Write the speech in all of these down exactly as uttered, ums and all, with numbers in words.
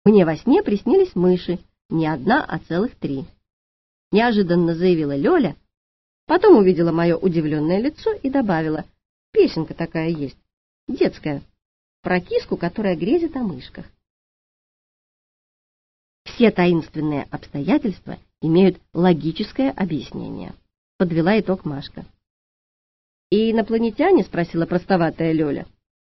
Мне во сне приснились мыши, не одна, а целых три. Неожиданно заявила Лёля, потом увидела мое удивленное лицо и добавила: песенка такая есть, детская, про киску, которая грезит о мышках. Все таинственные обстоятельства имеют логическое объяснение, подвела итог Машка. И инопланетяне? Спросила простоватая Лёля.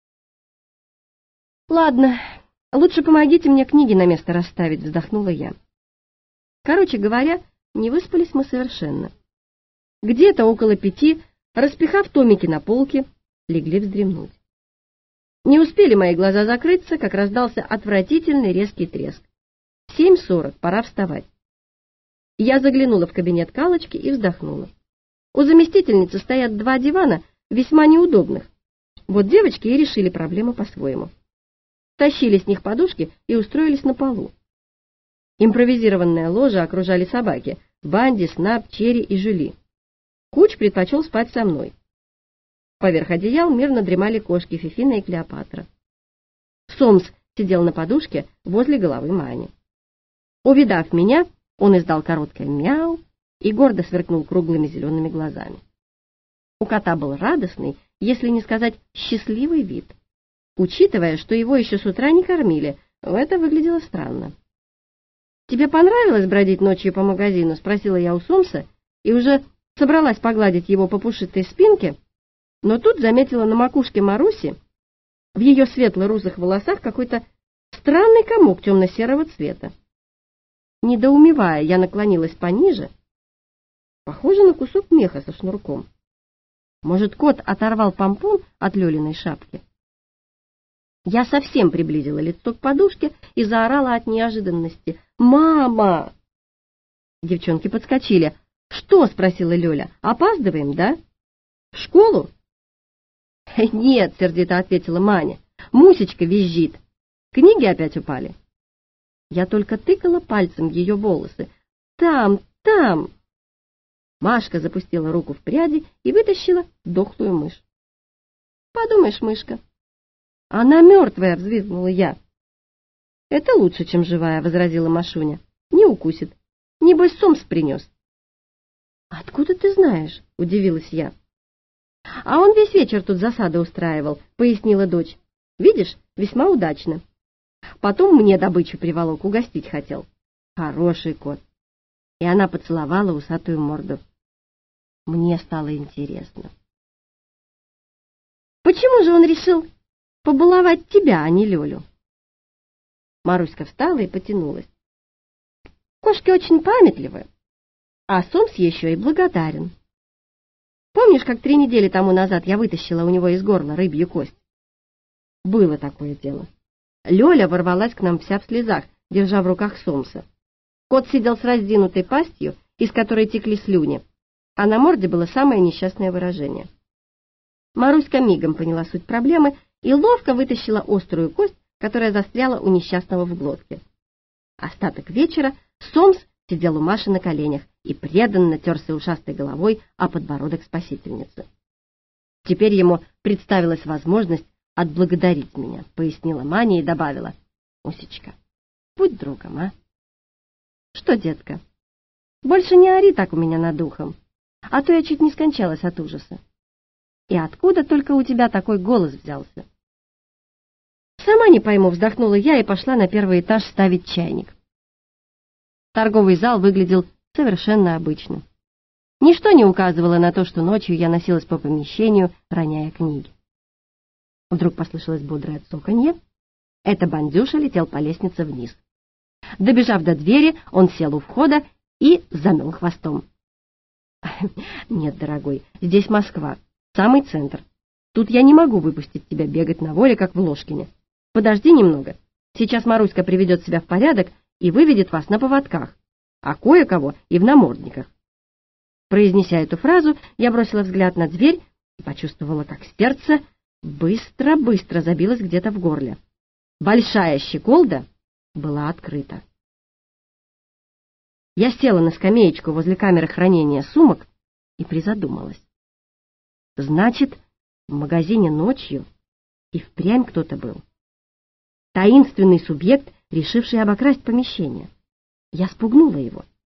Ладно, лучше помогите мне книги на место расставить, вздохнула я. Короче говоря, не выспались мы совершенно. Где-то около пяти, распихав томики на полке, легли вздремнуть. Не успели мои глаза закрыться, как раздался отвратительный резкий треск. Семь сорок, пора вставать. Я заглянула в кабинет Калочки и вздохнула. У заместительницы стоят два дивана, весьма неудобных. Вот девочки и решили проблему по-своему. Тащили с них подушки и устроились на полу. Импровизированное ложе окружали собаки — Банди, Снап, Черри и Жюли. Куч предпочел спать со мной. Поверх одеял мирно дремали кошки Фифина и Клеопатра. Сомс сидел на подушке возле головы Мани. Увидав меня, он издал короткое мяу и гордо сверкнул круглыми зелеными глазами. У кота был радостный, если не сказать счастливый вид. Учитывая, что его еще с утра не кормили, это выглядело странно. «Тебе понравилось бродить ночью по магазину?» — спросила я у Сомса и уже собралась погладить его по пушистой спинке, но тут заметила на макушке Маруси, в ее светло-русых волосах, какой-то странный комок темно-серого цвета. Недоумевая, я наклонилась пониже. Похоже на кусок меха со шнурком. Может, кот оторвал помпон от Лёлиной шапки? Я совсем приблизила лицо к подушке и заорала от неожиданности: «Мама!» Девчонки подскочили. «Что?» — спросила Лёля. «Опаздываем, да? В школу?» «Нет», — сердито ответила Маня. «Мусечка визжит. Книги опять упали». Я только тыкала пальцем в ее волосы. «Там, там!» Машка запустила руку в пряди и вытащила дохлую мышь. «Подумаешь, мышка». «Она мертвая!» — взвизгнула я. «Это лучше, чем живая», — возразила Машуня. «Не укусит. Небось, Сомс принес». «Откуда ты знаешь?» — удивилась я. «А он весь вечер тут засады устраивал», — пояснила дочь. «Видишь, весьма удачно. Потом мне добычу приволок, угостить хотел. Хороший кот». И она поцеловала усатую морду. Мне стало интересно. «Почему же он решил побаловать тебя, а не Лёлю?» Маруська встала и потянулась. «Кошки очень памятливы, а Сомс еще и благодарен. Помнишь, как три недели тому назад я вытащила у него из горла рыбью кость?» Было такое дело. Лёля ворвалась к нам вся в слезах, держа в руках Сомса. Кот сидел с раздвинутой пастью, из которой текли слюни, а на морде было самое несчастное выражение. Маруська мигом поняла суть проблемы и ловко вытащила острую кость, которая застряла у несчастного в глотке. Остаток вечера Сомс сидел у Маши на коленях и преданно терся ушастой головой о подбородок спасительницы. «Теперь ему представилась возможность отблагодарить меня», — пояснила Маня и добавила: «Мусечка, будь другом, а?» «Что, детка, больше не ори так у меня над духом, а то я чуть не скончалась от ужаса. И откуда только у тебя такой голос взялся?» «Сама не пойму», — вздохнула я и пошла на первый этаж ставить чайник. Торговый зал выглядел совершенно обычно. Ничто не указывало на то, что ночью я носилась по помещению, роняя книги. Вдруг послышалось бодрое цоканье. Это Бандюша летел по лестнице вниз. Добежав до двери, он сел у входа и замел хвостом. «Нет, дорогой, здесь Москва, самый центр. Тут я не могу выпустить тебя бегать на воле, как в Ложкине. Подожди немного. Сейчас Маруська приведет себя в порядок и выведет вас на поводках, а кое-кого и в намордниках». Произнеся эту фразу, я бросила взгляд на дверь и почувствовала, как сердце быстро-быстро забилось где-то в горле. Большая щеколда была открыта. Я села на скамеечку возле камеры хранения сумок и призадумалась. Значит, в магазине ночью и впрямь кто-то был. Таинственный субъект решивший обокрасть помещение. Я спугнула его.